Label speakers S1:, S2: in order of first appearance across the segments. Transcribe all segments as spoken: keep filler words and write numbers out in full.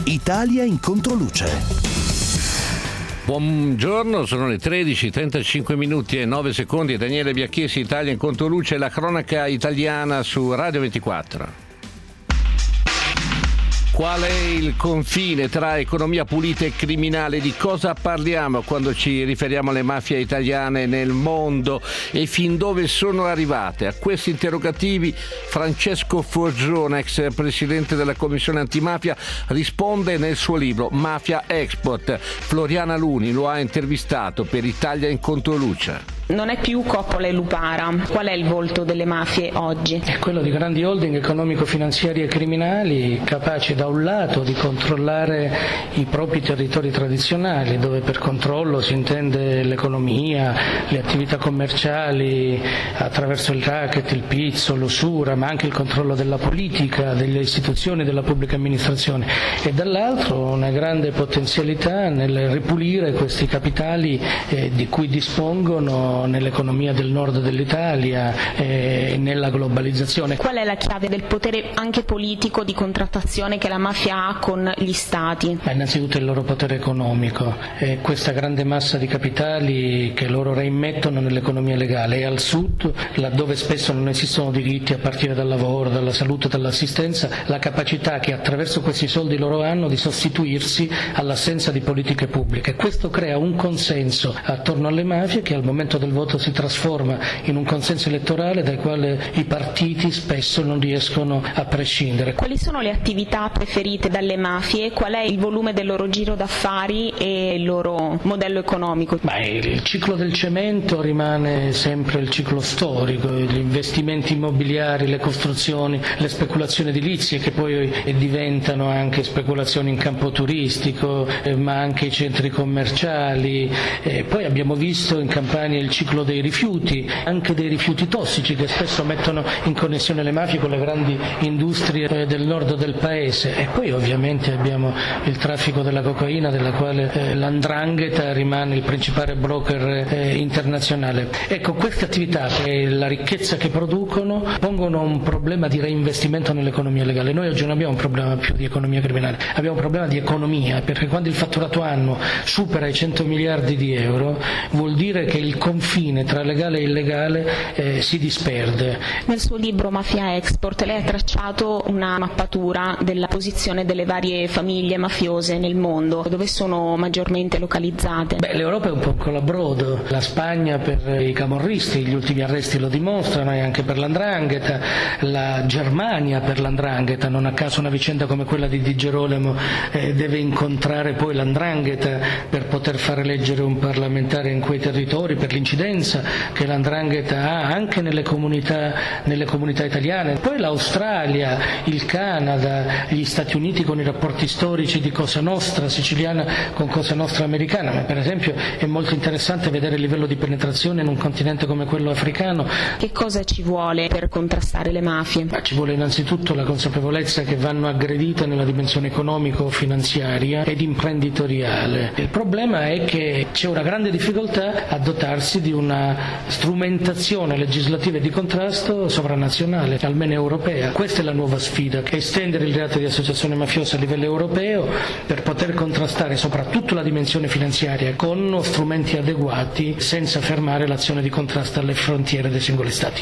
S1: Italia in controluce.
S2: Buongiorno, sono le tredici, trentacinque minuti e nove secondi. Daniele Biacchesi, Italia in controluce, la cronaca italiana su Radio ventiquattro. Qual è il confine tra economia pulita e criminale? Di cosa parliamo quando ci riferiamo alle mafie italiane nel mondo e fin dove sono arrivate? A questi interrogativi Francesco Forgione, ex presidente della Commissione Antimafia, risponde nel suo libro Mafia Export. Floriana Luni lo ha intervistato per Italia in controluce.
S3: Non è più Coppola e Lupara. Qual è il volto delle mafie oggi?
S4: È quello di grandi holding economico-finanziari e criminali capaci da un lato di controllare i propri territori tradizionali, dove per controllo si intende l'economia, le attività commerciali attraverso il racket, il pizzo, l'usura, ma anche il controllo della politica, delle istituzioni, della pubblica amministrazione, e dall'altro una grande potenzialità nel ripulire questi capitali eh, di cui dispongono nell'economia del nord dell'Italia e nella globalizzazione.
S3: Qual è la chiave del potere anche politico di contrattazione che la mafia ha con gli stati?
S4: Ma innanzitutto il loro potere economico e questa grande massa di capitali che loro reimmettono nell'economia legale, e al sud, laddove spesso non esistono diritti a partire dal lavoro, dalla salute, dall'assistenza, la capacità che attraverso questi soldi loro hanno di sostituirsi all'assenza di politiche pubbliche. Questo crea un consenso attorno alle mafie che al momento del voto si trasforma in un consenso elettorale dal quale i partiti spesso non riescono a prescindere.
S3: Quali sono le attività preferite dalle mafie? Qual è il volume del loro giro d'affari e il loro modello economico?
S4: Beh, il ciclo del cemento rimane sempre il ciclo storico, gli investimenti immobiliari, le costruzioni, le speculazioni edilizie che poi diventano anche speculazioni in campo turistico, eh, ma anche i centri commerciali. Eh, poi abbiamo visto in Campania il ciclo dei rifiuti, anche dei rifiuti tossici che spesso mettono in connessione le mafie con le grandi industrie del nord del paese, e poi ovviamente abbiamo il traffico della cocaina, della quale eh, l'Andrangheta rimane il principale broker eh, internazionale. Ecco, queste attività e la ricchezza che producono pongono un problema di reinvestimento nell'economia legale. Noi oggi non abbiamo un problema più di economia criminale, abbiamo un problema di economia, perché quando il fatturato annuo supera i cento miliardi di euro vuol dire che il confine tra legale e illegale eh, si disperde.
S3: Nel suo libro Mafia Export lei ha tracciato una mappatura della posizione delle varie famiglie mafiose nel mondo, dove sono maggiormente localizzate.
S4: Beh, l'Europa è un po' un colabrodo, la Spagna per i camorristi, gli ultimi arresti lo dimostrano, e anche per l'Andrangheta, la Germania per l'Andrangheta, non a caso una vicenda come quella di Di Gerolamo eh, deve incontrare poi l'Andrangheta per poter far eleggere un parlamentare in quei territori, per l'incidenza che l'Andrangheta ha anche nelle comunità, nelle comunità italiane. Poi l'Australia, il Canada, gli Stati Uniti con i rapporti storici di Cosa Nostra siciliana con Cosa Nostra americana, ma per esempio è molto interessante vedere il livello di penetrazione in un continente come quello africano.
S3: Che cosa ci vuole per contrastare le mafie?
S4: Ma ci vuole innanzitutto la consapevolezza che vanno aggredite nella dimensione economico-finanziaria ed imprenditoriale. Il problema è che c'è una grande difficoltà a dotarsi di una strumentazione legislativa e di contrasto sovranazionale, almeno europea. Questa è la nuova sfida, estendere il reato di associazione mafiosa a livello europeo per poter contrastare soprattutto la dimensione finanziaria con strumenti adeguati, senza fermare l'azione di contrasto alle frontiere dei singoli Stati.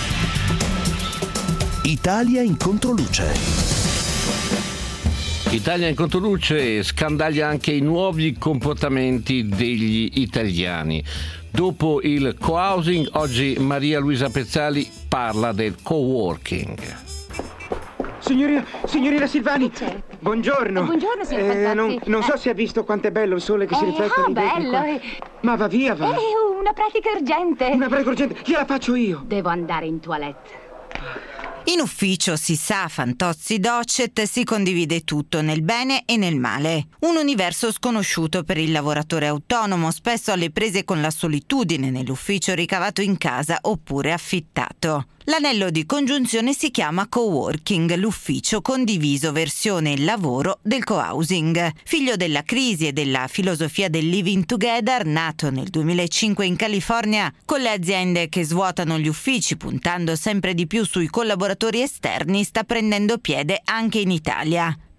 S1: Italia in controluce.
S2: Italia in controluce scandaglia anche i nuovi comportamenti degli italiani. Dopo il co-housing, oggi Maria Luisa Pezzali parla del co-working.
S5: Signorina, signorina Silvani,
S6: C'è?
S5: buongiorno.
S6: Eh, buongiorno, signor Fantozzi.
S5: non, non so se ha visto quanto è bello il sole che si
S6: Eh,
S5: riflette
S6: oh,
S5: lì dentro
S6: bello,
S5: qua.
S6: eh.
S5: Ma va via, va.
S6: È una pratica urgente.
S5: Una prego urgente, gliela faccio io.
S6: Devo andare in toilette.
S7: In ufficio, si sa, Fantozzi Docet si condivide tutto nel bene e nel male. Un universo sconosciuto per il lavoratore autonomo, spesso alle prese con la solitudine nell'ufficio ricavato in casa oppure affittato. L'anello di congiunzione si chiama coworking, l'ufficio condiviso versione lavoro del co-housing. Figlio della crisi e della filosofia del living together, nato nel duemilacinque in California, con le aziende che svuotano gli uffici puntando sempre di più sui collaboratori esterni, sta prendendo piede anche in Italia.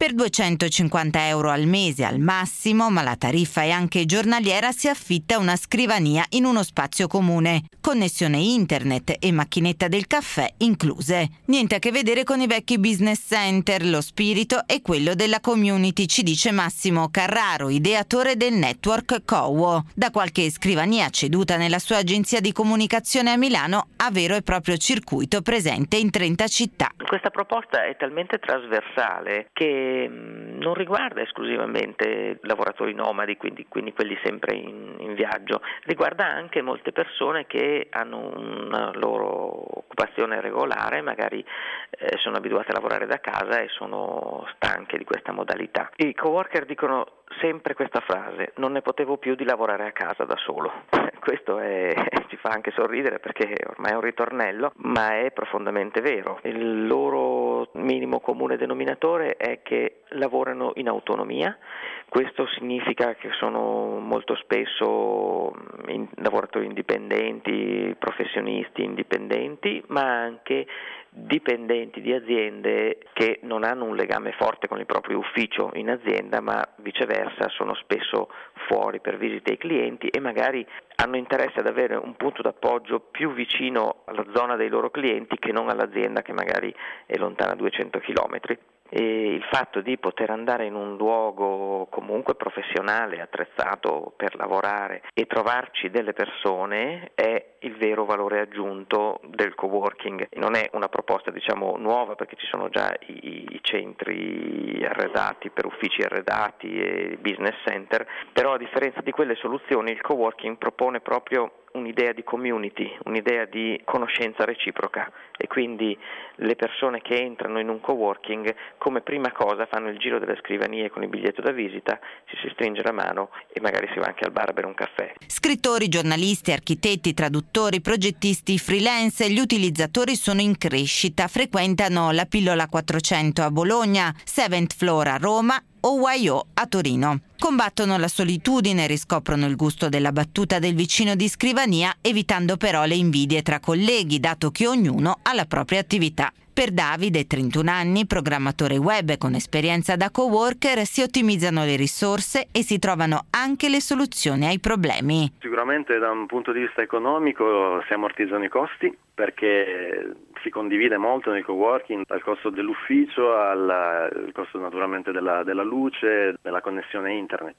S7: Per duecentocinquanta euro al mese al massimo, ma la tariffa è anche giornaliera, si affitta una scrivania in uno spazio comune, connessione internet e macchinetta del caffè incluse. Niente a che vedere con i vecchi business center, lo spirito è quello della community, ci dice Massimo Carraro, ideatore del network Cowo. Da qualche scrivania ceduta nella sua agenzia di comunicazione a Milano a vero e proprio circuito presente in trenta città.
S8: Questa proposta è talmente trasversale che non riguarda esclusivamente lavoratori nomadi, quindi, quindi quelli sempre in, in viaggio, riguarda anche molte persone che hanno una loro occupazione regolare, magari eh, sono abituate a lavorare da casa e sono stanche di questa modalità. I coworker dicono sempre questa frase: non ne potevo più di lavorare a casa da solo. Questo è, ci fa anche sorridere perché ormai è un ritornello, ma è profondamente vero. Il loro minimo comune denominatore è che lavorano in autonomia. Questo significa che sono molto spesso in, lavoratori indipendenti, professionisti indipendenti, ma anche dipendenti di aziende che non hanno un legame forte con il proprio ufficio in azienda, ma viceversa sono spesso fuori per visite ai clienti e magari hanno interesse ad avere un punto d'appoggio più vicino alla zona dei loro clienti che non all'azienda che magari è lontana duecento chilometri. E il fatto di poter andare in un luogo comunque professionale, attrezzato per lavorare e trovarci delle persone è il vero valore aggiunto del coworking. Non è una proposta diciamo nuova perché ci sono già i, i centri arredati per uffici arredati e business center, però a differenza di quelle soluzioni il coworking propone proprio un'idea di community, un'idea di conoscenza reciproca e quindi le persone che entrano in un coworking come prima cosa fanno il giro delle scrivanie con il biglietto da visita, ci si stringe la mano e magari si va anche al bar a bere un caffè.
S7: Scrittori, giornalisti, architetti, traduttori, progettisti, freelance, gli utilizzatori sono in crescita, frequentano la Pillola quattrocento a Bologna, Seventh Floor a Roma o Y O a Torino. Combattono la solitudine, riscoprono il gusto della battuta del vicino di scrivania, evitando però le invidie tra colleghi, dato che ognuno ha la propria attività. Per Davide, trentuno anni, programmatore web con esperienza da coworker, si ottimizzano le risorse e si trovano anche le soluzioni ai problemi.
S9: Sicuramente da un punto di vista economico si ammortizzano i costi perché si condivide molto nel coworking, dal costo dell'ufficio al costo naturalmente della, della luce, della connessione internet.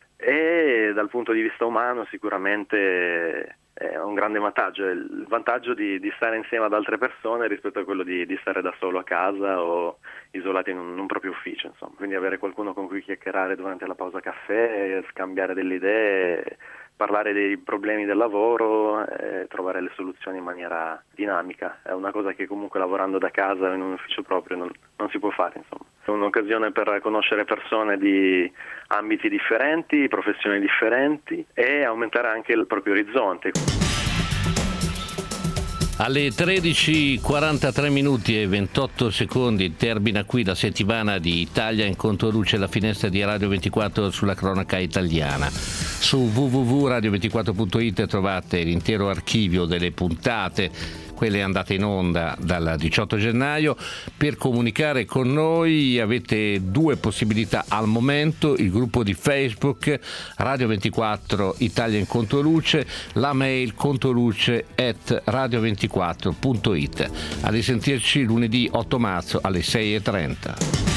S9: E dal punto di vista umano sicuramente è un grande vantaggio, il vantaggio di, di stare insieme ad altre persone rispetto a quello di, di stare da solo a casa o isolati in un, in un proprio ufficio, insomma. Quindi avere qualcuno con cui chiacchierare durante la pausa caffè, scambiare delle idee, parlare dei problemi del lavoro e trovare le soluzioni in maniera dinamica. È una cosa che comunque lavorando da casa o in un ufficio proprio non, non si può fare, insomma. È un'occasione per conoscere persone di ambiti differenti, professioni differenti e aumentare anche il proprio orizzonte.
S2: Alle tredici e quarantatré minuti e ventotto secondi termina qui la settimana di Italia in Controluce, la finestra di Radio ventiquattro sulla cronaca italiana. Su w w w punto radio ventiquattro punto i t trovate l'intero archivio delle puntate, quelle andate in onda dal diciotto gennaio. Per comunicare con noi avete due possibilità al momento: il gruppo di Facebook Radio ventiquattro Italia in Controluce, la mail controluce at radio ventiquattro punto i t. A risentirci lunedì otto marzo alle sei e trenta.